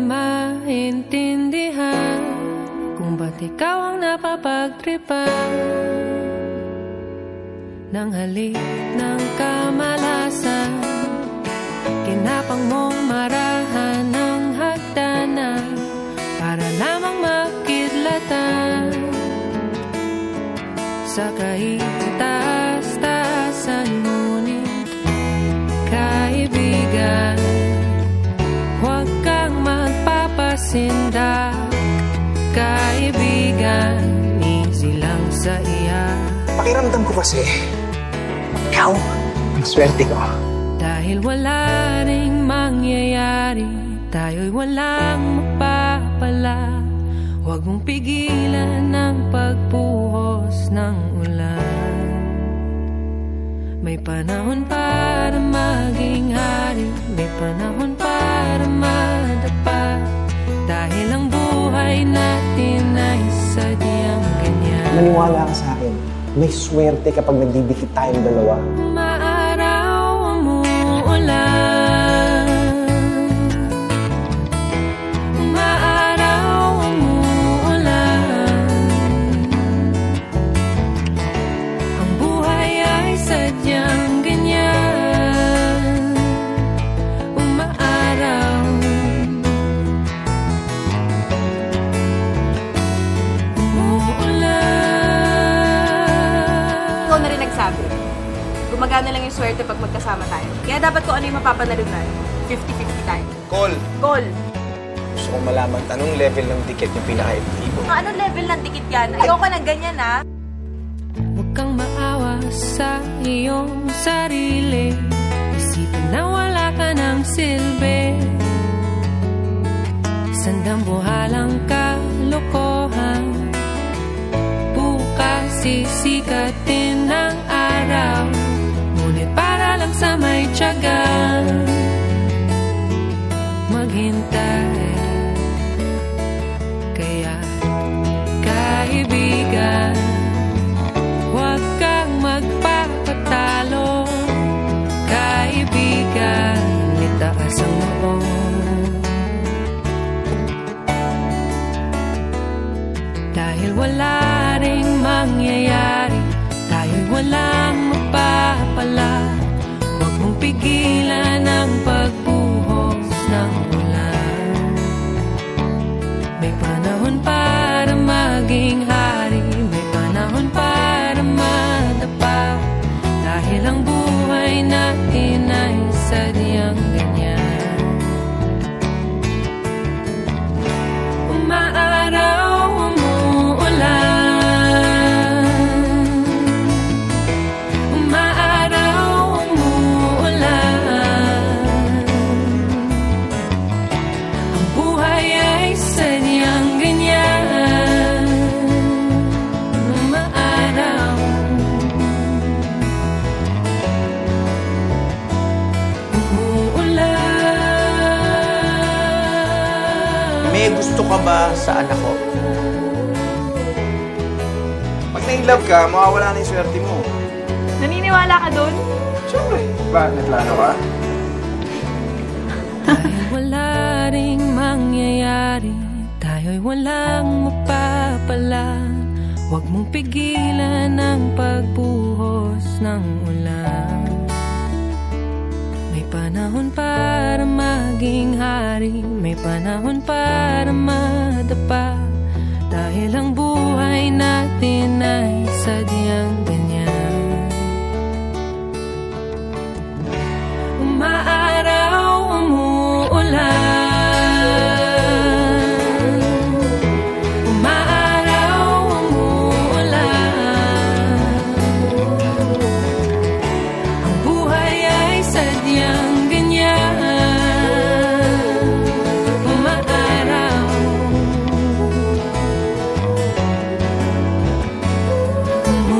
maintindihan kung ba't ikaw ang napapagtripan ng halik ng kamalasan. Kinapang mong marahan ng hagdanan para lamang makidlatan sa kaitaas-taasan. Ngunit kaibigan, huwag kang magpapasindak. Kaibigan, easy lang sa iya. Pakiramdam ko kasi ikaw ang swerte ko. Dahil wala ring mangyayari, tayo'y walang mapapala. Huwag mong pigilan ang pagbuhos ng ulan. May panahon para maging hari, may panahon para madapa. Dahil ang buhay natin ay sadyang ganyan. Maniwala ka sa akin, may swerte kapag nagdidikit tayong dalawa. Maaraw umuulan, maaraw umuulan. Ang buhay ay sadyang ganyan. Umaaraw, umuulan. Ikaw na rin nagsabi, gumagana lang yung swerte pag magkasama tayo. Kaya dapat ko ano yung mapapanalunan. 50-50 tayo. Call! Goal! Gusto kong malaman anong level ng dikit yung pinaka-epektibo. Anong level ng dikit yan? Ayoko ng ganyan, ha? Huwag kang maawa sa iyong sarili. Isipin na wala ka ng silbi. Sandambuhalang kalokohan. Bukas sisikatin ng araw. Ngunit para lang sa may tiyaga maghintay. Kaya kaibigan, huwag kang magpapatalo. Kaibigan, itaas ang noo. Dahil wala ring mangyayari, tayo'y walang mapapala. Huwag mong pigilan ang pagbuhos ng ulan. May panahon para maging hari, may panahon para madapa. Dahil ang buhay natin ay sadyang ganyan. Umaaraw, umuulan. Umaaraw, umuulan. Ang buhay ay sadyang ganyan. Umaaraw, umuulan. May gusto ka ba sa anak ko? Pag na-inlove ka, mawawala na yung swerte mo. Naniniwala ka dun? Siyempre. Ba, naglano ka? Dahil wala ring mangyayari, tayo'y walang mapapala. Huwag mong pigilan ang pagbuhos ng ulan. May panahon para maging hari, may panahon para madapa. Dahil ang buhay natin ay sadyang ganyan. Umaaraw, umuulan. Umaaraw, umuulan. Ang buhay ay sadyang ganyan. Umaaraw, umuulan.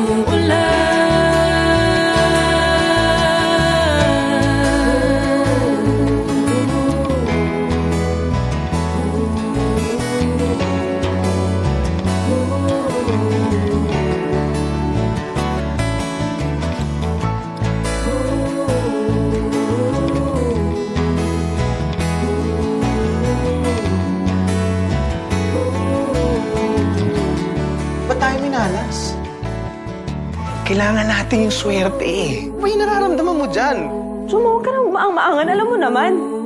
Kailangan natin yung swerte eh. Ano ba yung nararamdaman mo dyan? Sumuwag ka ng maang-maangan, alam mo naman.